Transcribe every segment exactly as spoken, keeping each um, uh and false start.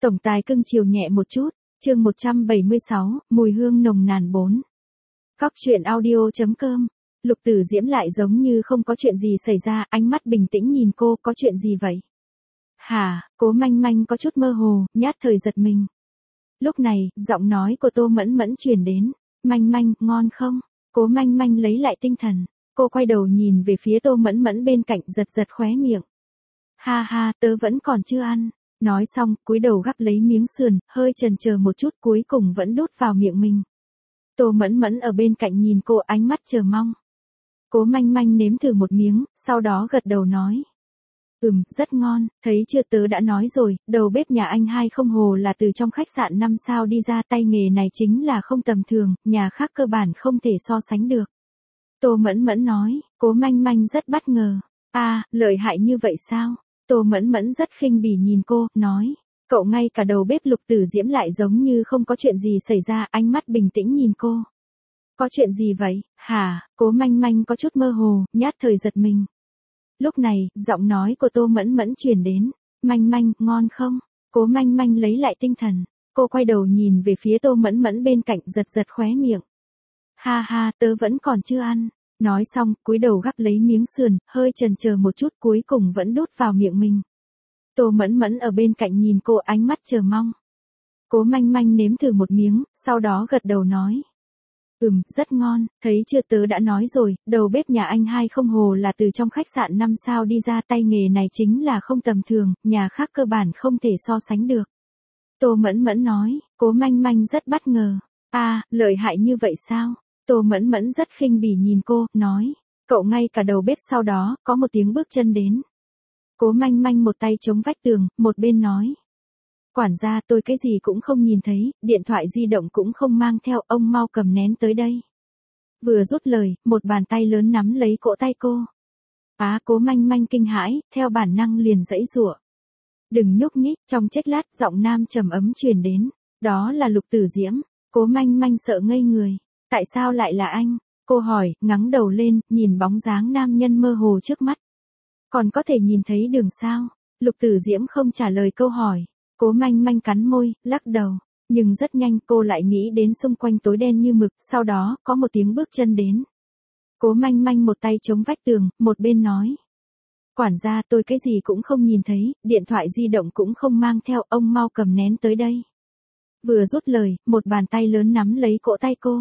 Tổng tài cưng chiều nhẹ một chút, chương một trăm bảy mươi sáu, mùi hương nồng nàn bốn. Cóc truyện audio chấm com. Lục Tử Diễm lại giống như không có chuyện gì xảy ra, ánh mắt bình tĩnh nhìn cô, có chuyện gì vậy? Hả, Cố Manh Manh có chút mơ hồ, nhát thời giật mình. Lúc này, giọng nói của Tô Mẫn Mẫn truyền đến, Manh Manh, ngon không? Cố Manh Manh lấy lại tinh thần, cô quay đầu nhìn về phía Tô Mẫn Mẫn bên cạnh, giật giật khóe miệng. Ha ha, tớ vẫn còn chưa ăn. Nói xong, cúi đầu gắp lấy miếng sườn, hơi chần chờ một chút cuối cùng vẫn đút vào miệng mình. Tô Mẫn Mẫn ở bên cạnh nhìn cô ánh mắt chờ mong. Cố Manh Manh nếm thử một miếng, sau đó gật đầu nói. Ừm, rất ngon, thấy chưa tớ đã nói rồi, đầu bếp nhà anh hai không hồ là từ trong khách sạn năm sao đi ra, tay nghề này chính là không tầm thường, nhà khác cơ bản không thể so sánh được. Tô Mẫn Mẫn nói, Cố Manh Manh rất bất ngờ. À, lợi hại như vậy sao? Tô Mẫn Mẫn rất khinh bỉ nhìn cô, nói. Cậu ngay cả đầu bếp Lục Tử Diễm lại giống như không có chuyện gì xảy ra, ánh mắt bình tĩnh nhìn cô. Có chuyện gì vậy, hả? Cố Manh Manh có chút mơ hồ, nhát thời giật mình. Lúc này, giọng nói của Tô Mẫn Mẫn truyền đến. Manh Manh, ngon không? Cố Manh Manh lấy lại tinh thần. Cô quay đầu nhìn về phía Tô Mẫn Mẫn bên cạnh, giật giật khóe miệng. Ha ha, tớ vẫn còn chưa ăn. Nói xong, cúi đầu gắp lấy miếng sườn, hơi chần chờ một chút cuối cùng vẫn đút vào miệng mình. Tô Mẫn Mẫn ở bên cạnh nhìn cô ánh mắt chờ mong. Cố Manh Manh nếm thử một miếng, sau đó gật đầu nói. Ừm, rất ngon, thấy chưa tớ đã nói rồi, đầu bếp nhà anh hai không hồ là từ trong khách sạn năm sao đi ra, tay nghề này chính là không tầm thường, nhà khác cơ bản không thể so sánh được. Tô Mẫn Mẫn nói, Cố Manh Manh rất bất ngờ. À, lợi hại như vậy sao? Tô Mẫn Mẫn rất khinh bỉ nhìn cô, nói. Cậu ngay cả đầu bếp sau đó, có một tiếng bước chân đến. Cố Manh Manh một tay chống vách tường, một bên nói. Quản gia tôi cái gì cũng không nhìn thấy, điện thoại di động cũng không mang theo, ông mau cầm nén tới đây. Vừa rút lời, một bàn tay lớn nắm lấy cổ tay cô. Á, Cố Manh Manh kinh hãi, theo bản năng liền giãy giụa. Đừng nhúc nhích, trong chốc lát giọng nam trầm ấm truyền đến. Đó là Lục Tử Diễm. Cố Manh Manh sợ ngây người. Tại sao lại là anh? Cô hỏi, ngẩng đầu lên, nhìn bóng dáng nam nhân mơ hồ trước mắt. Còn có thể nhìn thấy đường sao? Lục Tử Diễm không trả lời câu hỏi. Cố Manh Manh cắn môi, lắc đầu. Nhưng rất nhanh cô lại nghĩ đến xung quanh tối đen như mực, sau đó, có một tiếng bước chân đến. Cố Manh Manh một tay chống vách tường, một bên nói. Quản gia tôi cái gì cũng không nhìn thấy, điện thoại di động cũng không mang theo, ông mau cầm nén tới đây. Vừa rút lời, một bàn tay lớn nắm lấy cổ tay cô.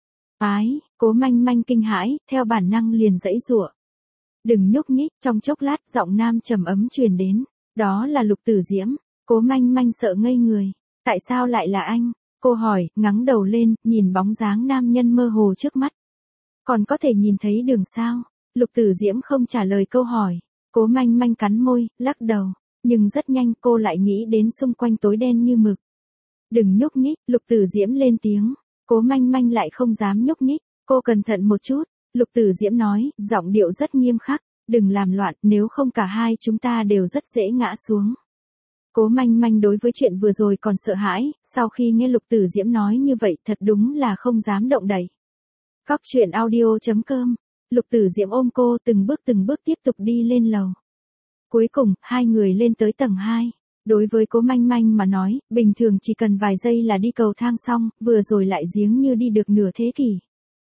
Ái, Cố Manh Manh kinh hãi, theo bản năng liền giãy giụa. Đừng nhúc nhích, trong chốc lát giọng nam trầm ấm truyền đến. Đó là Lục Tử Diễm. Cố Manh Manh sợ ngây người. Tại sao lại là anh? Cô hỏi, ngẩng đầu lên, nhìn bóng dáng nam nhân mơ hồ trước mắt. Còn có thể nhìn thấy đường sao? Lục Tử Diễm không trả lời câu hỏi. Cố Manh Manh cắn môi, lắc đầu. Nhưng rất nhanh cô lại nghĩ đến xung quanh tối đen như mực. Đừng nhúc nhích, Lục Tử Diễm lên tiếng. Cố Manh Manh lại không dám nhúc nhích. Cô cẩn thận một chút. Lục Tử Diễm nói, giọng điệu rất nghiêm khắc. Đừng làm loạn, nếu không cả hai chúng ta đều rất dễ ngã xuống. Cố Manh Manh đối với chuyện vừa rồi còn sợ hãi, sau khi nghe Lục Tử Diễm nói như vậy thật đúng là không dám động đậy. Cóc truyện audio chấm com. Lục Tử Diễm ôm cô từng bước từng bước tiếp tục đi lên lầu. Cuối cùng, hai người lên tới tầng hai. Đối với Cố Manh Manh mà nói, bình thường chỉ cần vài giây là đi cầu thang xong, vừa rồi lại giếng như đi được nửa thế kỷ.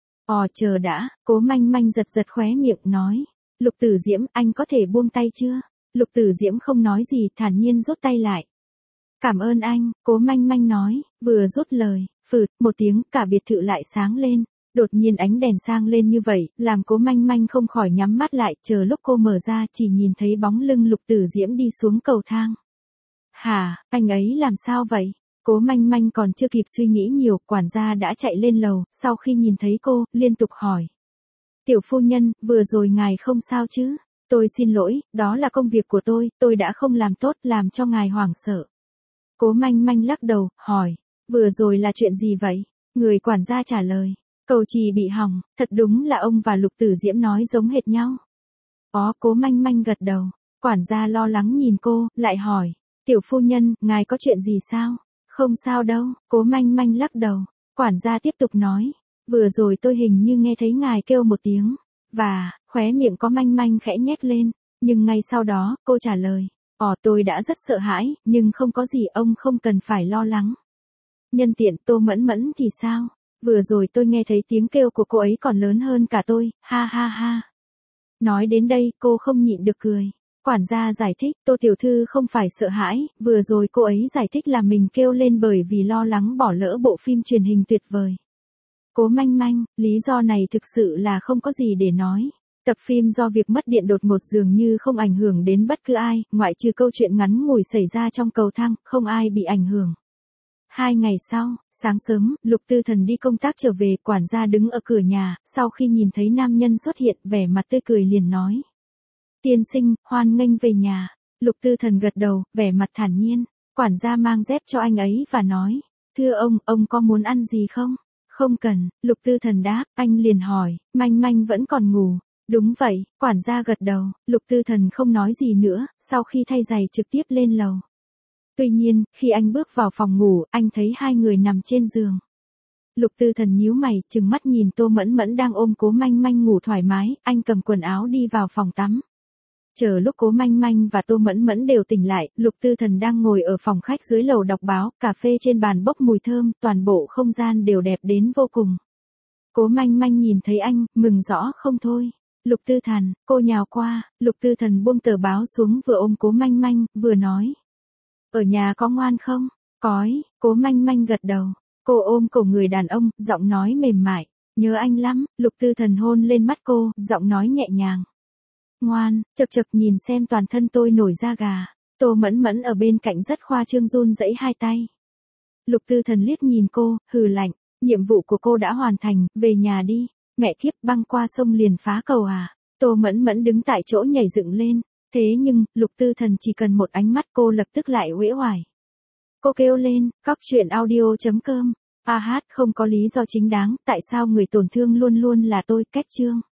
Ồ chờ đã, Cố Manh Manh giật giật khóe miệng nói. Lục Tử Diễm, anh có thể buông tay chưa? Lục Tử Diễm không nói gì, thản nhiên rút tay lại. Cảm ơn anh, Cố Manh Manh nói, vừa rút lời, phụt, một tiếng, cả biệt thự lại sáng lên. Đột nhiên ánh đèn sang lên như vậy, làm Cố Manh Manh không khỏi nhắm mắt lại, chờ lúc cô mở ra chỉ nhìn thấy bóng lưng Lục Tử Diễm đi xuống cầu thang. Hả, anh ấy làm sao vậy? Cố Manh Manh còn chưa kịp suy nghĩ nhiều, quản gia đã chạy lên lầu, sau khi nhìn thấy cô, liên tục hỏi. Tiểu phu nhân, vừa rồi ngài không sao chứ? Tôi xin lỗi, đó là công việc của tôi, tôi đã không làm tốt, làm cho ngài hoảng sợ. Cố Manh Manh lắc đầu, hỏi, vừa rồi là chuyện gì vậy? Người quản gia trả lời, cầu chì bị hỏng, thật đúng là ông và Lục Tử Diễm nói giống hệt nhau. Ó, Cố Manh Manh gật đầu, quản gia lo lắng nhìn cô, lại hỏi, tiểu phu nhân, ngài có chuyện gì sao? Không sao đâu, Cố Manh Manh lắc đầu, quản gia tiếp tục nói, vừa rồi tôi hình như nghe thấy ngài kêu một tiếng. Và, khóe miệng Có Manh Manh khẽ nhếch lên, nhưng ngay sau đó, cô trả lời. Ồ tôi đã rất sợ hãi, nhưng không có gì ông không cần phải lo lắng. Nhân tiện Tô Mẫn Mẫn thì sao? Vừa rồi tôi nghe thấy tiếng kêu của cô ấy còn lớn hơn cả tôi, ha ha ha. Nói đến đây cô không nhịn được cười. Quản gia giải thích, Tô tiểu thư không phải sợ hãi, vừa rồi cô ấy giải thích là mình kêu lên bởi vì lo lắng bỏ lỡ bộ phim truyền hình tuyệt vời. Cố Manh Manh, lý do này thực sự là không có gì để nói. Tập phim do việc mất điện đột ngột dường như không ảnh hưởng đến bất cứ ai, ngoại trừ câu chuyện ngắn ngủi xảy ra trong cầu thang, không ai bị ảnh hưởng. Hai ngày sau, sáng sớm, Lục Tư Thần đi công tác trở về, quản gia đứng ở cửa nhà, sau khi nhìn thấy nam nhân xuất hiện, vẻ mặt tươi cười liền nói. Tiên sinh, hoan nghênh về nhà. Lục Tư Thần gật đầu, vẻ mặt thản nhiên. Quản gia mang dép cho anh ấy và nói. Thưa ông, ông có muốn ăn gì không? Không cần, Lục Tư Thần đáp, anh liền hỏi, Manh Manh vẫn còn ngủ. Đúng vậy, quản gia gật đầu, Lục Tư Thần không nói gì nữa, sau khi thay giày trực tiếp lên lầu. Tuy nhiên, khi anh bước vào phòng ngủ, anh thấy hai người nằm trên giường. Lục Tư Thần nhíu mày, trừng mắt nhìn Tô Mẫn Mẫn đang ôm Cố Manh Manh ngủ thoải mái, anh cầm quần áo đi vào phòng tắm. Chờ lúc Cố Manh Manh và Tô Mẫn Mẫn đều tỉnh lại, Lục Tư Thần đang ngồi ở phòng khách dưới lầu đọc báo, cà phê trên bàn bốc mùi thơm, toàn bộ không gian đều đẹp đến vô cùng. Cố Manh Manh nhìn thấy anh, mừng rõ không thôi. Lục Tư Thần, cô nhào qua, Lục Tư Thần buông tờ báo xuống vừa ôm Cố Manh Manh, vừa nói. Ở nhà có ngoan không? Cói, Cố Manh Manh gật đầu. Cô ôm cổ người đàn ông, giọng nói mềm mại. Nhớ anh lắm, Lục Tư Thần hôn lên mắt cô, giọng nói nhẹ nhàng. Ngoan, chật chật nhìn xem toàn thân tôi nổi da gà. Tô Mẫn Mẫn ở bên cạnh rất khoa trương run rẩy hai tay. Lục Tư Thần liếc nhìn cô, hừ lạnh. Nhiệm vụ của cô đã hoàn thành, về nhà đi. Mẹ kiếp, băng qua sông liền phá cầu à. Tô Mẫn Mẫn đứng tại chỗ nhảy dựng lên. Thế nhưng, Lục Tư Thần chỉ cần một ánh mắt cô lập tức lại uể oải. Cô kêu lên, cóc truyện audio chấm com. A hát không có lý do chính đáng, tại sao người tổn thương luôn luôn là tôi, kết chương.